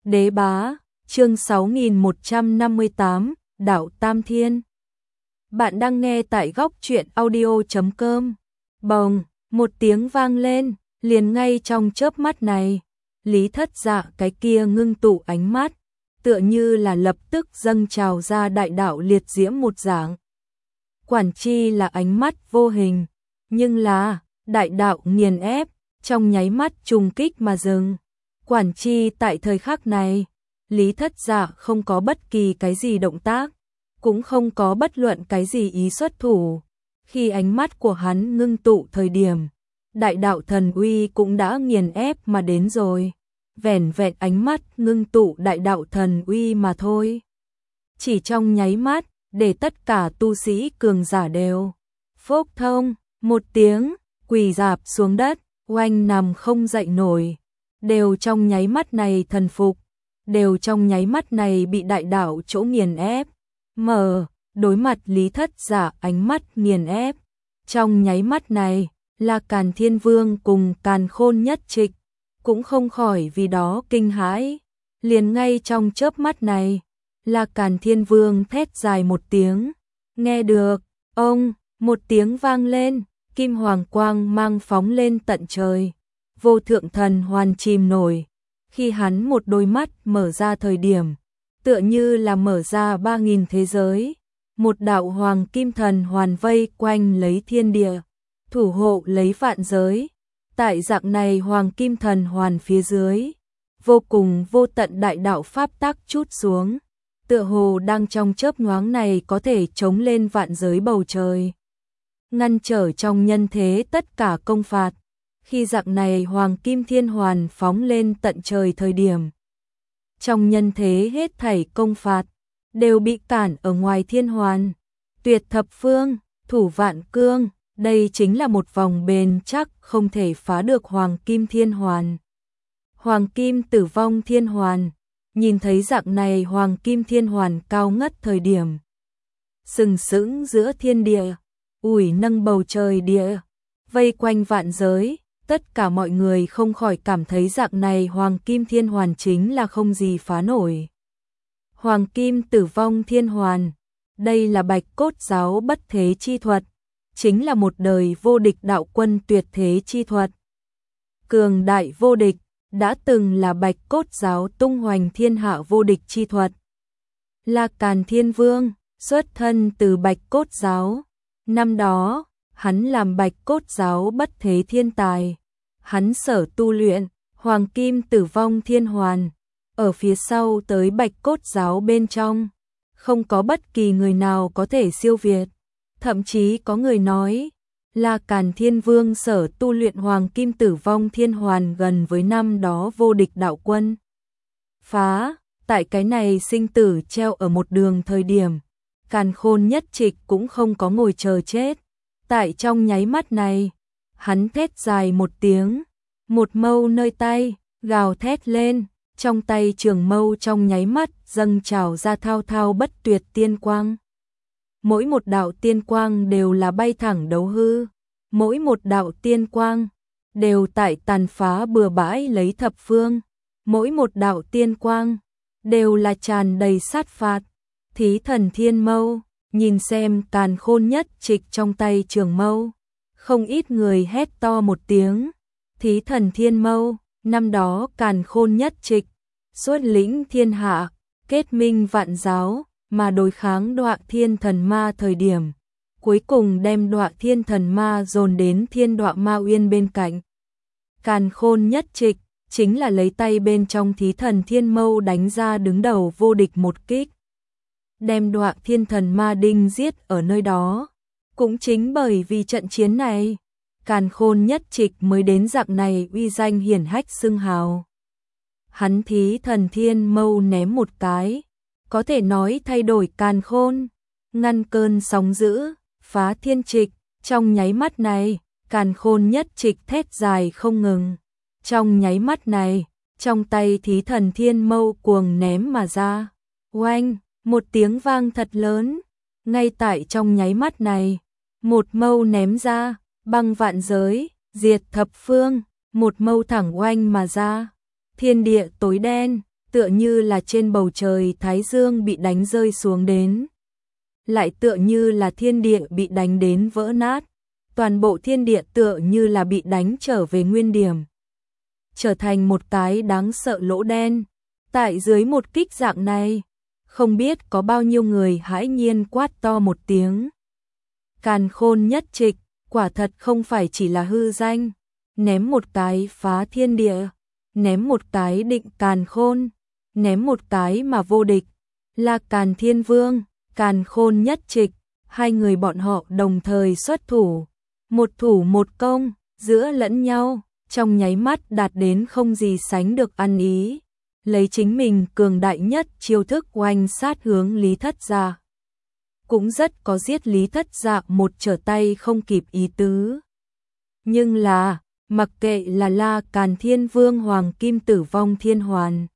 Đế bá, chương 6158, Đạo Tam Thiên. Bạn đang nghe tại góc truyện audio.com. Bồng, một tiếng vang lên, liền ngay trong chớp mắt này, Lý Thất Dạ cái kia ngưng tụ ánh mắt, tựa như là lập tức dâng trào ra đại đạo liệt diễm một dạng. Quản chi là ánh mắt vô hình, nhưng là đại đạo nghiền ép, trong nháy mắt trùng kích mà dừng. Quản chi tại thời khắc này, Lý Thất Dạ không có bất kỳ cái gì động tác, cũng không có bất luận cái gì ý xuất thủ. Khi ánh mắt của hắn ngưng tụ thời điểm, đại đạo thần uy cũng đã nghiền ép mà đến rồi. Vẻn vẹn ánh mắt ngưng tụ đại đạo thần uy mà thôi. Chỉ trong nháy mắt, để tất cả tu sĩ cường giả đều phốc thông, một tiếng, quỳ rạp xuống đất, oanh nằm không dậy nổi. Đều trong nháy mắt này thần phục, đều trong nháy mắt này bị đại đạo chỗ nghiền ép. Đối mặt Lý Thất Dạ ánh mắt nghiền ép. Trong nháy mắt này, là Càn Thiên Vương cùng Càn Khôn Nhất Trịch, cũng không khỏi vì đó kinh hãi. Liền ngay trong chớp mắt này, là Càn Thiên Vương thét dài một tiếng. Nghe được, ông, một tiếng vang lên, kim hoàng quang mang phóng lên tận trời. Vô thượng thần hoàn chìm nổi. Khi hắn một đôi mắt mở ra thời điểm, tựa như là mở ra 3000 thế giới. Một đạo hoàng kim thần hoàn vây quanh lấy thiên địa, thủ hộ lấy vạn giới. Tại dạng này hoàng kim thần hoàn phía dưới, vô cùng vô tận đại đạo pháp tắc chút xuống, tựa hồ đang trong chớp nhoáng này có thể chống lên vạn giới bầu trời, ngăn trở trong nhân thế tất cả công phạt. Khi dạng này hoàng kim thiên hoàn phóng lên tận trời thời điểm, trong nhân thế hết thảy công phạt đều bị cản ở ngoài thiên hoàn. Tuyệt thập phương, thủ vạn cương, đây chính là một vòng bền chắc không thể phá được hoàng kim thiên hoàn. Hoàng kim tử vong thiên hoàn, nhìn thấy dạng này hoàng kim thiên hoàn cao ngất thời điểm, sừng sững giữa thiên địa, ủi nâng bầu trời địa, vây quanh vạn giới. Tất cả mọi người không khỏi cảm thấy dạng này hoàng kim thiên hoàn chính là không gì phá nổi. Hoàng kim tử vong thiên hoàn, đây là Bạch Cốt giáo bất thế chi thuật, chính là một đời vô địch đạo quân tuyệt thế chi thuật. Cường đại vô địch, đã từng là Bạch Cốt giáo tung hoành thiên hạ vô địch chi thuật. Là Càn Thiên Vương, xuất thân từ Bạch Cốt giáo. Năm đó, hắn làm Bạch Cốt giáo bất thế thiên tài. Hắn sở tu luyện, hoàng kim tử vong thiên hoàn, ở phía sau tới Bạch Cốt giáo bên trong, không có bất kỳ người nào có thể siêu việt. Thậm chí có người nói, là Càn Thiên Vương sở tu luyện hoàng kim tử vong thiên hoàn gần với năm đó vô địch đạo quân. Tại cái này sinh tử treo ở một đường thời điểm, Càn Khôn Nhất Trịch cũng không có ngồi chờ chết. Tại trong nháy mắt này, hắn thét dài một tiếng, một mâu nơi tay, gào thét lên, trong tay trường mâu trong nháy mắt dâng trào ra thao thao bất tuyệt tiên quang. Mỗi một đạo tiên quang đều là bay thẳng đấu hư, mỗi một đạo tiên quang đều tại tàn phá bừa bãi lấy thập phương, mỗi một đạo tiên quang đều là tràn đầy sát phạt. Thí thần thiên mâu, nhìn xem Càn Khôn Nhất Trịch trong tay trường mâu, không ít người hét to một tiếng. Thí thần thiên mâu, năm đó Càn Khôn Nhất Trịch xuất lĩnh thiên hạ, kết minh vạn giáo, mà đối kháng Đọa Thiên Thần Ma thời điểm, cuối cùng đem Đọa Thiên Thần Ma dồn đến Thiên Đọa Ma Uyên bên cạnh. Càn Khôn Nhất Trịch chính là lấy tay bên trong thí thần thiên mâu đánh ra đứng đầu vô địch một kích, đem Đọa Thiên Thần Ma đinh giết ở nơi đó. Cũng chính bởi vì trận chiến này, Càn Khôn Nhất Trịch mới đến dạng này uy danh hiển hách xưng hào. Hắn thí thần thiên mâu ném một cái, có thể nói thay đổi càn khôn, ngăn cơn sóng dữ, phá thiên trịch. Trong nháy mắt này, Càn Khôn Nhất Trịch thét dài không ngừng. Trong nháy mắt này, trong tay thí thần thiên mâu cuồng ném mà ra. Oanh, một tiếng vang thật lớn. Ngay tại trong nháy mắt này, một mâu ném ra, băng vạn giới, diệt thập phương, một mâu thẳng oanh mà ra. Thiên địa tối đen, tựa như là trên bầu trời thái dương bị đánh rơi xuống đến. Lại tựa như là thiên địa bị đánh đến vỡ nát, toàn bộ thiên địa tựa như là bị đánh trở về nguyên điểm. Trở thành một cái đáng sợ lỗ đen. Tại dưới một kích dạng này, không biết có bao nhiêu người hãi nhiên quát to một tiếng. Càn Khôn Nhất Trịch, quả thật không phải chỉ là hư danh, ném một cái phá thiên địa, ném một cái định càn khôn, ném một cái mà vô địch, là Càn Thiên Vương, Càn Khôn Nhất Trịch, hai người bọn họ đồng thời xuất thủ, một thủ một công, giữa lẫn nhau, trong nháy mắt đạt đến không gì sánh được ăn ý, lấy chính mình cường đại nhất chiêu thức oanh sát hướng Lý Thất Dạ. Cũng rất có giết Lý Thất Dạ một trở tay không kịp ý tứ. Nhưng là, mặc kệ là La Càn Thiên Vương Hoàng Kim Tử Vong Thiên Hoàn,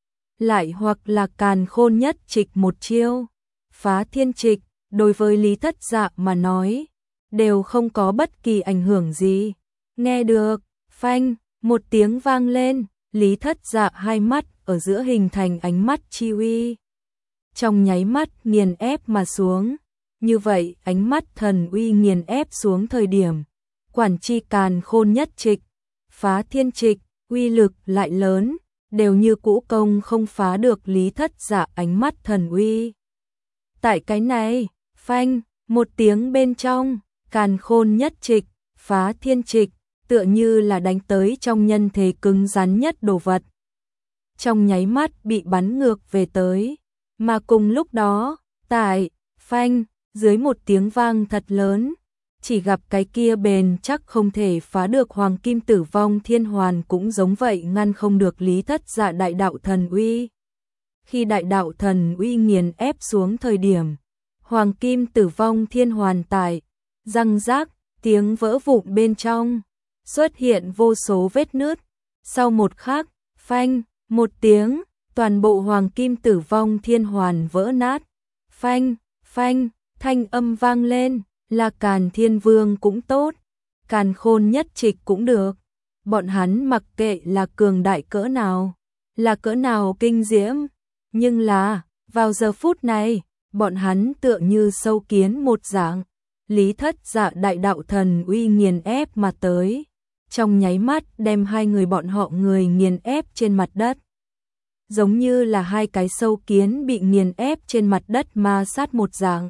lại hoặc là Càn Khôn Nhất Trịch một chiêu, phá thiên trịch, đối với Lý Thất Dạ mà nói, đều không có bất kỳ ảnh hưởng gì. Nghe được, phanh, một tiếng vang lên, Lý Thất Dạ hai mắt ở giữa hình thành ánh mắt chi uy. Trong nháy mắt nghiền ép mà xuống, như vậy ánh mắt thần uy nghiền ép xuống thời điểm, quản chi Càn Khôn Nhất Trịch, phá thiên trịch, uy lực lại lớn, đều như cũ công không phá được Lý Thất Dạ ánh mắt thần uy. Tại cái này, phanh, một tiếng bên trong, Càn Khôn Nhất Trịch, phá thiên trịch, tựa như là đánh tới trong nhân thế cứng rắn nhất đồ vật. Trong nháy mắt bị bắn ngược về tới, mà cùng lúc đó, tại, phanh, dưới một tiếng vang thật lớn, chỉ gặp cái kia bền chắc không thể phá được Hoàng Kim Tử Vong Thiên Hoàn cũng giống vậy ngăn không được Lý Thất Dạ đại đạo thần uy. Khi đại đạo thần uy nghiền ép xuống thời điểm, Hoàng Kim Tử Vong Thiên Hoàn tại, răng rác, tiếng vỡ vụn bên trong, xuất hiện vô số vết nứt. Sau một khắc, phanh, một tiếng, toàn bộ Hoàng Kim Tử Vong Thiên Hoàn vỡ nát. Phanh, phanh, thanh âm vang lên, là Càn Thiên Vương cũng tốt, Càn Khôn Nhất Trịch cũng được. Bọn hắn mặc kệ là cường đại cỡ nào, là cỡ nào kinh diễm, nhưng là, vào giờ phút này, bọn hắn tựa như sâu kiến một dạng, Lý Thất Dạ đại đạo thần uy nghiền ép mà tới, trong nháy mắt đem hai người bọn họ người nghiền ép trên mặt đất. Giống như là hai cái sâu kiến bị nghiền ép trên mặt đất ma sát một dạng.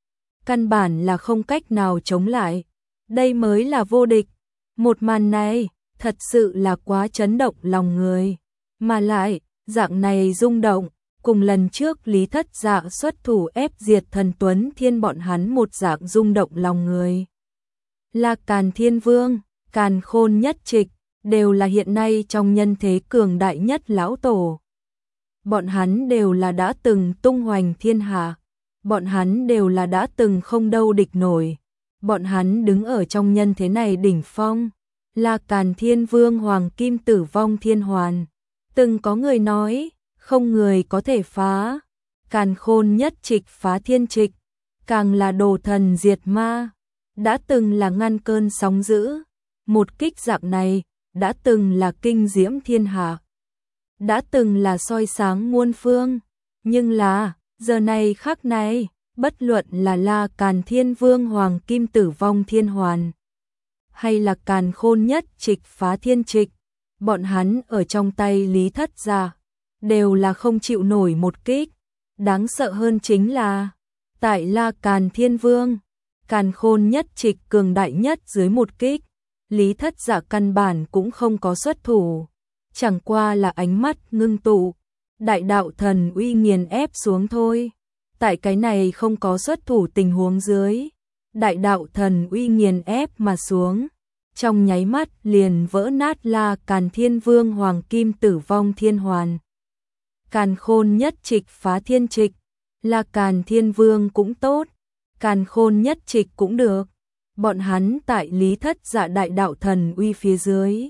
Căn bản là không cách nào chống lại. Đây mới là vô địch. Một màn này, thật sự là quá chấn động lòng người. Mà lại, dạng này rung động, cùng lần trước Lý Thất Dạ xuất thủ ép diệt Thần Tuấn Thiên bọn hắn một dạng rung động lòng người. Là Càn Thiên Vương, Càn Khôn Nhất Trịch, đều là hiện nay trong nhân thế cường đại nhất lão tổ. Bọn hắn đều là đã từng tung hoành thiên hạ. Bọn hắn đều là đã từng không đâu địch nổi. Bọn hắn đứng ở trong nhân thế này đỉnh phong. Là Càn Thiên Vương Hoàng Kim Tử Vong Thiên Hoàn. Từng có người nói, không người có thể phá. Càn Khôn Nhất Trịch phá thiên trịch, càng là đồ thần diệt ma. Đã từng là ngăn cơn sóng dữ. Một kích dạng này, đã từng là kinh diễm thiên hạ. Đã từng là soi sáng muôn phương. Nhưng là, giờ này khắc này, bất luận là La Càn Thiên Vương Hoàng Kim Tử Vong Thiên Hoàn, hay là Càn Khôn Nhất Trịch phá thiên trịch, bọn hắn ở trong tay Lý Thất Dạ, đều là không chịu nổi một kích. Đáng sợ hơn chính là, tại La Càn Thiên Vương, Càn Khôn Nhất Trịch cường đại nhất dưới một kích, Lý Thất Dạ căn bản cũng không có xuất thủ, chẳng qua là ánh mắt ngưng tụ, đại đạo thần uy nghiền ép xuống thôi. Tại cái này không có xuất thủ tình huống dưới, đại đạo thần uy nghiền ép mà xuống, trong nháy mắt liền vỡ nát La Càn Thiên Vương Hoàng Kim Tử Vong Thiên Hoàn. Càn Khôn Nhất Trịch phá thiên trịch, La Càn Thiên Vương cũng tốt, Càn Khôn Nhất Trịch cũng được. Bọn hắn tại Lý Thất Dạ đại đạo thần uy phía dưới,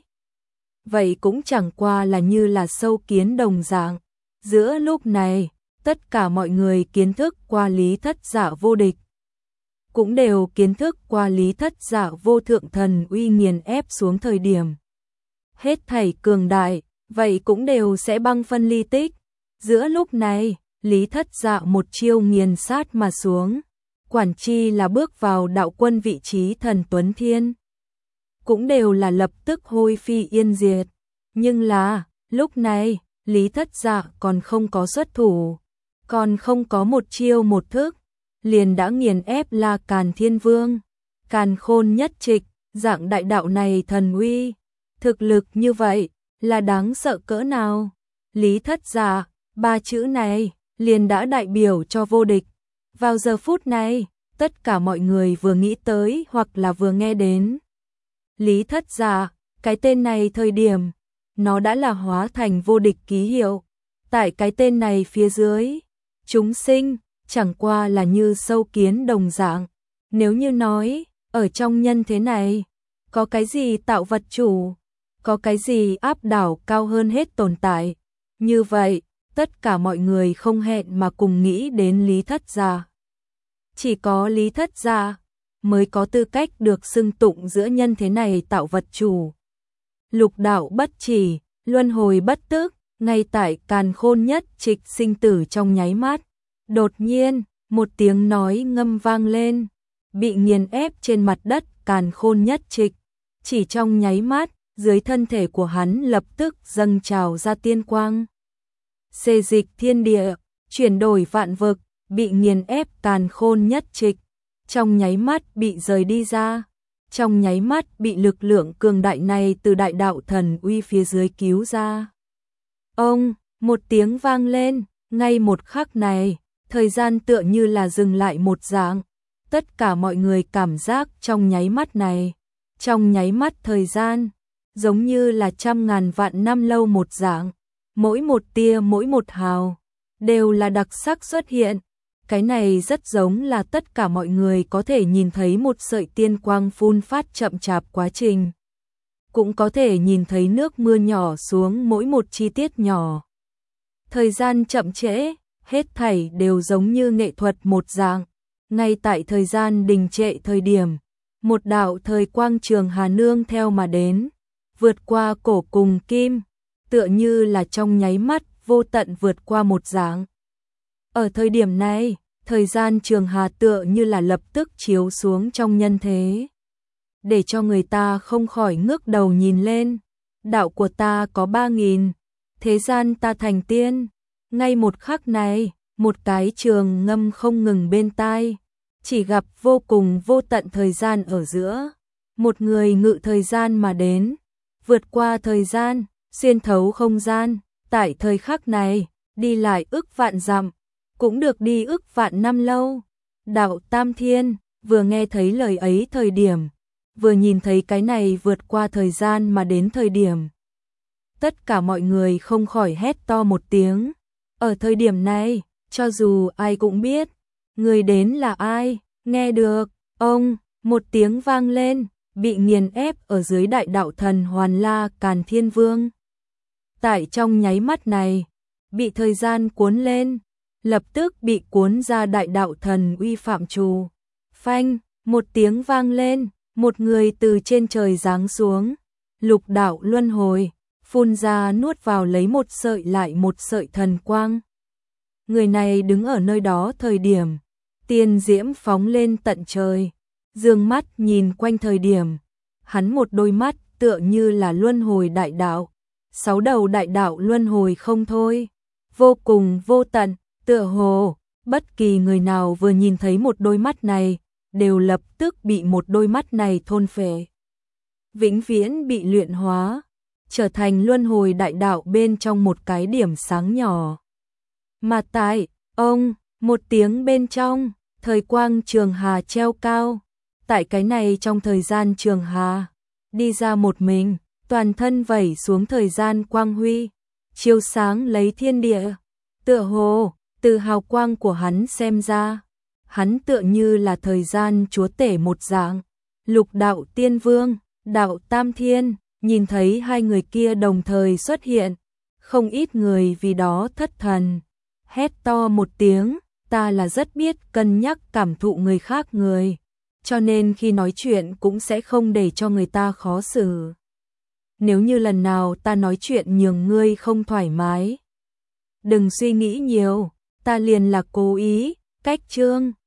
vậy cũng chẳng qua là như là sâu kiến đồng dạng. Giữa lúc này, tất cả mọi người kiến thức qua Lý Thất Dạ vô địch, cũng đều kiến thức qua Lý Thất Dạ vô thượng thần uy nghiền ép xuống thời điểm. Hết thảy cường đại, vậy cũng đều sẽ băng phân ly tích, Giữa lúc này, Lý Thất Dạ một chiêu nghiền sát mà xuống, quản chi là bước vào đạo quân vị trí thần Tuấn Thiên. Cũng đều là lập tức hôi phi yên diệt. Nhưng là, lúc này, Lý Thất Dạ còn không có xuất thủ, còn không có một chiêu một thức, liền đã nghiền ép La Càn Thiên Vương. Càn Khôn Nhất Trịch, dạng đại đạo này thần uy, thực lực như vậy, là đáng sợ cỡ nào? Lý Thất Dạ, ba chữ này, liền đã đại biểu cho vô địch. Vào giờ phút này, tất cả mọi người vừa nghĩ tới hoặc là vừa nghe đến Lý Thất Dạ, cái tên này thời điểm, nó đã là hóa thành vô địch ký hiệu. Tại cái tên này phía dưới, chúng sinh, chẳng qua là như sâu kiến đồng dạng. Nếu như nói, ở trong nhân thế này, có cái gì tạo vật chủ, có cái gì áp đảo cao hơn hết tồn tại. Như vậy, tất cả mọi người không hẹn mà cùng nghĩ đến Lý Thất Dạ. Chỉ có Lý Thất Dạ mới có tư cách được xưng tụng giữa nhân thế này tạo vật chủ. Lục đạo bất chỉ, luân hồi bất tức, ngay tại Càn Khôn Nhất Trịch sinh tử trong nháy mắt. Đột nhiên, một tiếng nói ngâm vang lên, bị nghiền ép trên mặt đất Càn Khôn Nhất Trịch. Chỉ trong nháy mắt, dưới thân thể của hắn lập tức dâng trào ra tiên quang. Xê dịch thiên địa, chuyển đổi vạn vực, bị nghiền ép Càn Khôn Nhất Trịch. Trong nháy mắt bị rời đi ra, trong nháy mắt bị lực lượng cường đại này từ đại đạo thần uy phía dưới cứu ra. Ông, một tiếng vang lên, ngay một khắc này, thời gian tựa như là dừng lại một dạng. Tất cả mọi người cảm giác trong nháy mắt này, trong nháy mắt thời gian, giống như là trăm ngàn vạn năm lâu một dạng. Mỗi một tia mỗi một hào, đều là đặc sắc xuất hiện. Cái này rất giống là tất cả mọi người có thể nhìn thấy một sợi tiên quang phun phát chậm chạp quá trình. Cũng có thể nhìn thấy nước mưa nhỏ xuống mỗi một chi tiết nhỏ. Thời gian chậm trễ, hết thảy đều giống như nghệ thuật một dạng. Ngay tại thời gian đình trệ thời điểm, một đạo thời quang trường hà nương theo mà đến, vượt qua cổ cùng kim, tựa như là trong nháy mắt vô tận vượt qua một dạng. Ở thời điểm này, thời gian trường hà tựa như là lập tức chiếu xuống trong nhân thế, để cho người ta không khỏi ngước đầu nhìn lên. Đạo của ta có 3.000, thế gian ta thành tiên. Ngay một khắc này, một cái trường ngâm không ngừng bên tai, chỉ gặp vô cùng vô tận thời gian ở giữa. Một người ngự thời gian mà đến, vượt qua thời gian, xuyên thấu không gian, tại thời khắc này, đi lại ức vạn dặm, cũng được đi ức vạn năm lâu. Đạo Tam Thiên, vừa nghe thấy lời ấy thời điểm, vừa nhìn thấy cái này vượt qua thời gian mà đến thời điểm. Tất cả mọi người không khỏi hét to một tiếng. Ở thời điểm này, cho dù ai cũng biết, người đến là ai, nghe được, ông, một tiếng vang lên, bị nghiền ép ở dưới đại đạo thần Hoàn La Càn Thiên Vương. Tại trong nháy mắt này, bị thời gian cuốn lên, lập tức bị cuốn ra đại đạo thần uy phạm trù. Phanh, một tiếng vang lên, một người từ trên trời giáng xuống, lục đạo luân hồi, phun ra nuốt vào lấy một sợi lại một sợi thần quang. Người này đứng ở nơi đó thời điểm, tiên diễm phóng lên tận trời, dương mắt nhìn quanh thời điểm, hắn một đôi mắt tựa như là luân hồi đại đạo, 6 đầu đại đạo luân hồi không thôi, vô cùng vô tận, tựa hồ, bất kỳ người nào vừa nhìn thấy một đôi mắt này, đều lập tức bị một đôi mắt này thôn phệ. Vĩnh viễn bị luyện hóa, trở thành luân hồi đại đạo bên trong một cái điểm sáng nhỏ. Mà tại, ông, một tiếng bên trong, thời quang trường hà treo cao, tại cái này trong thời gian trường hà, đi ra một mình, toàn thân vẩy xuống thời gian quang huy, chiếu sáng lấy thiên địa, tựa hồ, từ hào quang của hắn xem ra, hắn tựa như là thời gian chúa tể một dạng. Lục đạo tiên vương, đạo Tam Thiên, nhìn thấy hai người kia đồng thời xuất hiện, không ít người vì đó thất thần, hét to một tiếng, ta là rất biết cân nhắc cảm thụ người khác người, cho nên khi nói chuyện cũng sẽ không để cho người ta khó xử. Nếu như lần nào ta nói chuyện nhường ngươi không thoải mái, đừng suy nghĩ nhiều, ta liền là cố ý, cách Trương